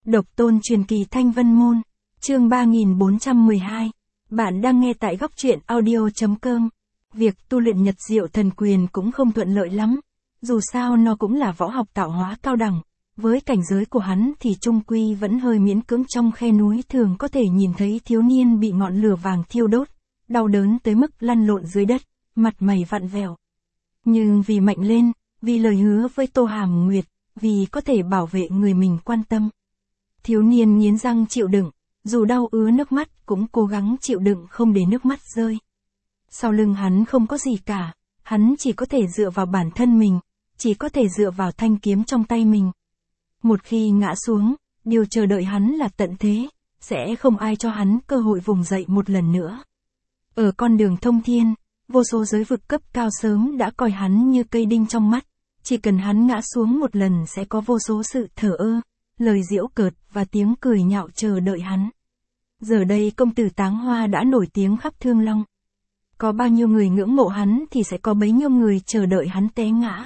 Độc tôn truyền kỳ Thanh Vân Môn, chương 3412. Bạn đang nghe tại góc truyện audio.com. Việc tu luyện Nhật Diệu Thần Quyền cũng không thuận lợi lắm. Dù sao nó cũng là võ học tạo hóa cao đẳng. Với cảnh giới của hắn thì trung quy vẫn hơi miễn cưỡng. Trong khe núi thường có thể nhìn thấy thiếu niên bị ngọn lửa vàng thiêu đốt, đau đớn tới mức lăn lộn dưới đất, mặt mày vặn vẹo. Nhưng vì mạnh lên, vì lời hứa với Tô Hàm Nguyệt, vì có thể bảo vệ người mình quan tâm, thiếu niên nghiến răng chịu đựng, dù đau ứa nước mắt cũng cố gắng chịu đựng không để nước mắt rơi. Sau lưng hắn không có gì cả, hắn chỉ có thể dựa vào bản thân mình, chỉ có thể dựa vào thanh kiếm trong tay mình. Một khi ngã xuống, điều chờ đợi hắn là tận thế, sẽ không ai cho hắn cơ hội vùng dậy một lần nữa. Ở con đường thông thiên, vô số giới vực cấp cao sớm đã coi hắn như cây đinh trong mắt, chỉ cần hắn ngã xuống một lần sẽ có vô số sự thờ ơ, lời giễu cợt và tiếng cười nhạo chờ đợi hắn. Giờ đây công tử Táng Hoa đã nổi tiếng khắp Thương Long. Có bao nhiêu người ngưỡng mộ hắn thì sẽ có bấy nhiêu người chờ đợi hắn té ngã.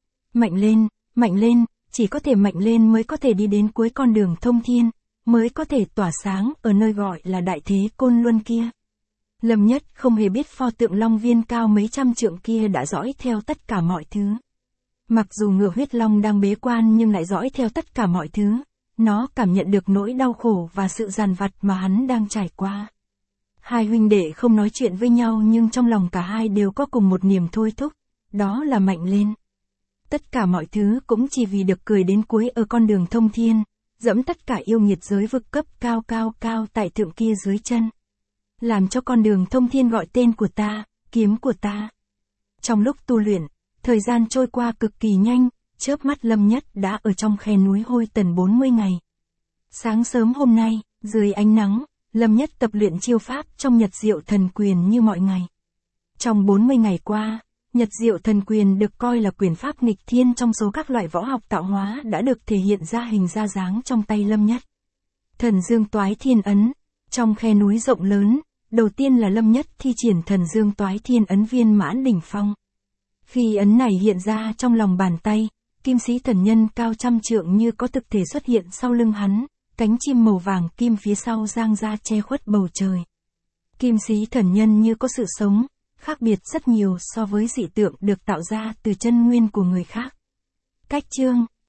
Mạnh lên, chỉ có thể mạnh lên mới có thể đi đến cuối con đường thông thiên, mới có thể tỏa sáng ở nơi gọi là đại thế Côn Luân kia. Lâm Nhất không hề biết pho tượng Long Viên cao mấy trăm trượng kia đã dõi theo tất cả mọi thứ. Mặc dù Ngựa Huyết Long đang bế quan nhưng lại dõi theo tất cả mọi thứ. Nó cảm nhận được nỗi đau khổ và sự dằn vặt mà hắn đang trải qua. Hai huynh đệ không nói chuyện với nhau nhưng trong lòng cả hai đều có cùng một niềm thôi thúc, đó là mạnh lên. Tất cả mọi thứ cũng chỉ vì được cười đến cuối ở con đường thông thiên, dẫm tất cả yêu nghiệt giới vực cấp cao tại thượng kia dưới chân. Làm cho con đường thông thiên gọi tên của ta, kiếm của ta. Trong lúc tu luyện, thời gian trôi qua cực kỳ nhanh, chớp mắt Lâm Nhất đã ở trong khe núi Hôi Tần 40 ngày. Sáng sớm hôm nay, dưới ánh nắng, Lâm Nhất tập luyện chiêu pháp trong Nhật Diệu Thần Quyền như mọi ngày. Trong 40 ngày qua, Nhật Diệu Thần Quyền được coi là quyền pháp nghịch thiên trong số các loại võ học tạo hóa đã được thể hiện ra hình ra dáng trong tay Lâm Nhất. Thần Dương Toái Thiên Ấn, trong khe núi rộng lớn, đầu tiên là Lâm Nhất thi triển Thần Dương Toái Thiên Ấn viên mãn đỉnh phong. Khi ấn này hiện ra trong lòng bàn tay, Kim Sĩ Thần Nhân cao trăm trượng như có thực thể xuất hiện sau lưng hắn, cánh chim màu vàng kim phía sau giang ra che khuất bầu trời. Kim Sĩ Thần Nhân như có sự sống, khác biệt rất nhiều so với dị tượng được tạo ra từ chân nguyên của người khác. Cách chương,